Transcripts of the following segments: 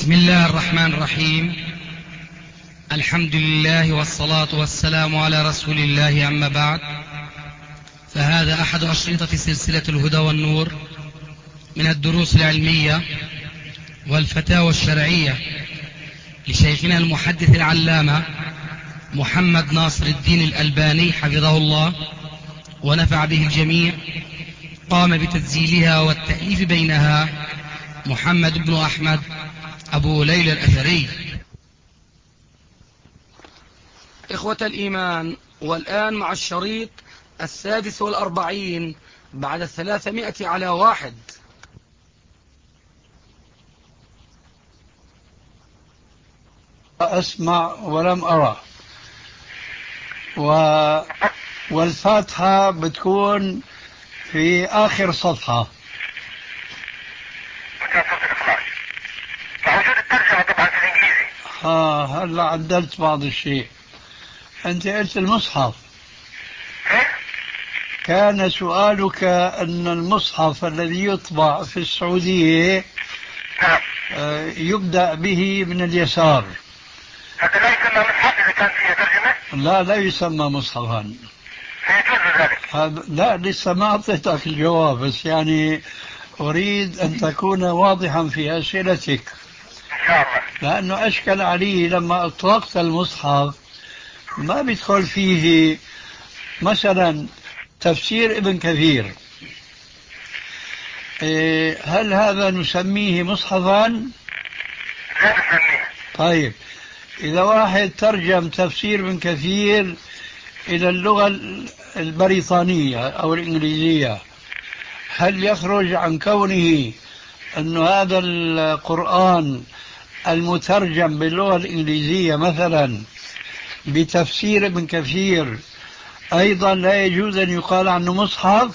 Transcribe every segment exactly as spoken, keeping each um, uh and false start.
بسم الله الرحمن الرحيم. الحمد لله والصلاة والسلام على رسول الله، أما بعد، فهذا أحد أشرطة سلسلة الهدى والنور من الدروس العلمية والفتاوى الشرعية لشيخنا المحدث العلامة محمد ناصر الدين الألباني حفظه الله ونفع به الجميع. قام بتسجيلها والتأليف بينها محمد بن أحمد أبو ليلى الأثري. إخوة الإيمان، والآن مع الشريط السادس والأربعين بعد الثلاثمائة على واحد. أسمع ولم أرى، و... والفاتحة بتكون في آخر صفحة. فوجود الترجمة طبعا في الإنجليزي. ها هلا عدلت بعض الشيء. أنت قلت المصحف. كان سؤالك أن المصحف الذي يطبع في السعودية يبدأ به من اليسار. هذا لا يسمى مصحف إذا كان فيه ترجمة؟ لا لا يسمى مصحفا. فيجوز ذلك؟ هذا لا، لسه ما أعطيتك الجواب، بس يعني أريد أن تكون واضحا في أسئلتك، إن شاء الله. لأنه أشكل علي لما أطلقت المصحف ما بيدخل فيه مثلا تفسير ابن كثير. هل هذا نسميه مصحفا؟ لا نسميه. طيب، إذا واحد ترجم تفسير ابن كثير إلى اللغة البريطانية أو الإنجليزية، هل يخرج عن كونه أن هذا القرآن المترجم باللغة الإنجليزية مثلا بتفسير ابن كثير أيضا لا يجوز أن يقال عنه مصحف؟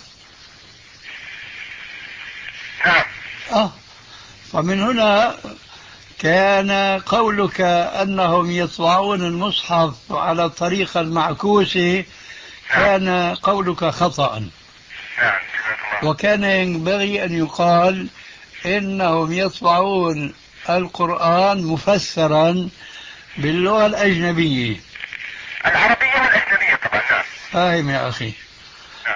نعم. آه فمن هنا كان قولك أنهم يطبعون المصحف على الطريقة المعكوسة كان قولك خطأ. نعم. وكان ينبغي أن يقال إنهم يطبعون القرآن مفسرا باللغة الأجنبية العربية والأجنبية طبعا. نعم. فاهم يا أخي؟ نعم.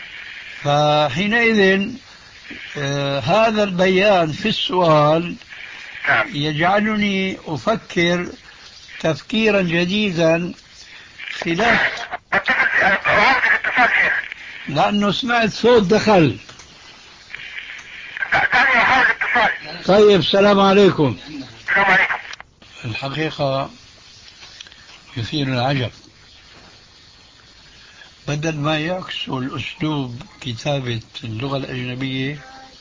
فحينئذ آه هذا البيان في السؤال نعم. يجعلني أفكر تفكيرا جديدا خلاف، أعود الاتصال شيخ. لأنه سمعت صوت دخل. دعني أحاول الاتصال. طيب، السلام عليكم. السلام عليكم. الحقيقة يثير العجب، بدل ما يعكسوا الأسلوب كتابة اللغة الأجنبية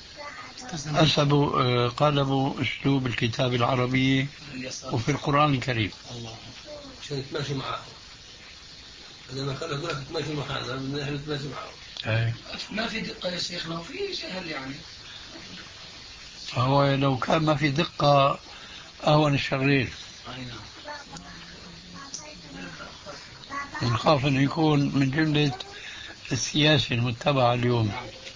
أسبوا قلبوا أسلوب الكتابة العربية وفي القرآن الكريم. الله عشان تماشي معه. أنا ما كان أقول لك تماشي معنا، من نحن نتماشي معه. ما في دقة يا شيخنا، وفي سهل يعني. هو لو كان ما في دقة أهون الشغلين. نخاف أنه يكون من جملة السياسة المتبعة اليوم.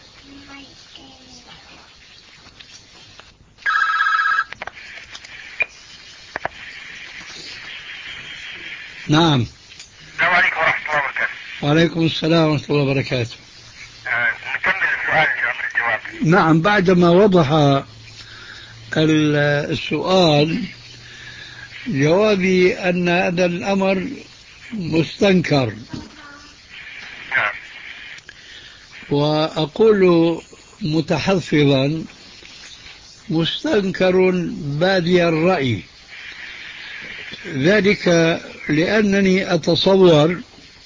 نعم. السلام عليكم ورحمة الله وبركاته. وعليكم السلام ورحمة الله وبركاته. آه، نكمل السؤال قبل الجواب. نعم، بعدما وضح السؤال جوابي أن هذا الأمر مستنكر. نعم. وأقول متحفظا مستنكر بادي الرأي، ذلك لأنني أتصور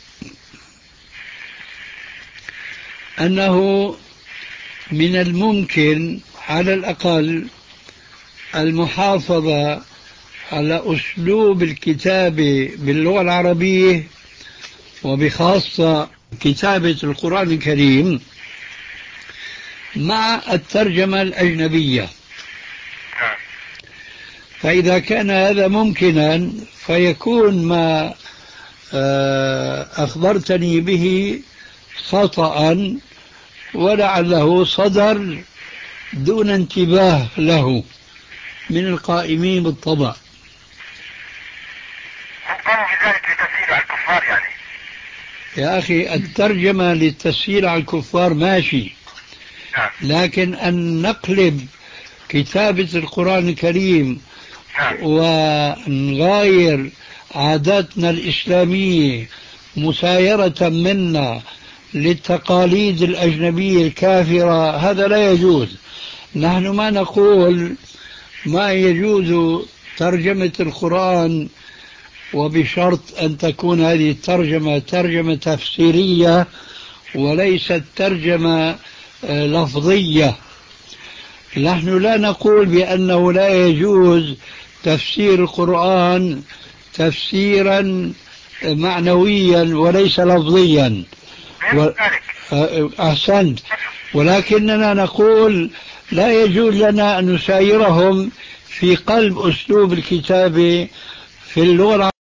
أنه من الممكن على الأقل المحافظة على أسلوب الكتابة باللغة العربية وبخاصة كتابة القرآن الكريم مع الترجمة الأجنبية. فإذا كان هذا ممكنا فيكون ما أخبرتني به خطأ ولعله صدر دون انتباه له. من القائمين بالطبع. هم قاموا بذلك لتسهيل على الكفار يعني. يا أخي الترجمة للتسهيل على الكفار ماشي، نعم. لكن أن نقلب كتابة القرآن الكريم نعم. ونغاير عاداتنا الإسلامية مسايرة منا للتقاليد الأجنبية الكافرة، هذا لا يجوز. نحن ما نقول ما يجوز ترجمة القرآن، وبشرط أن تكون هذه الترجمة ترجمة تفسيرية وليست ترجمة لفظية. نحن لا نقول بأنه لا يجوز تفسير القرآن تفسيرا معنويا وليس لفظيا و... أحسنت، ولكننا نقول لا يجوز لنا أن نسايرهم في قلب أسلوب الكتابة في اللغة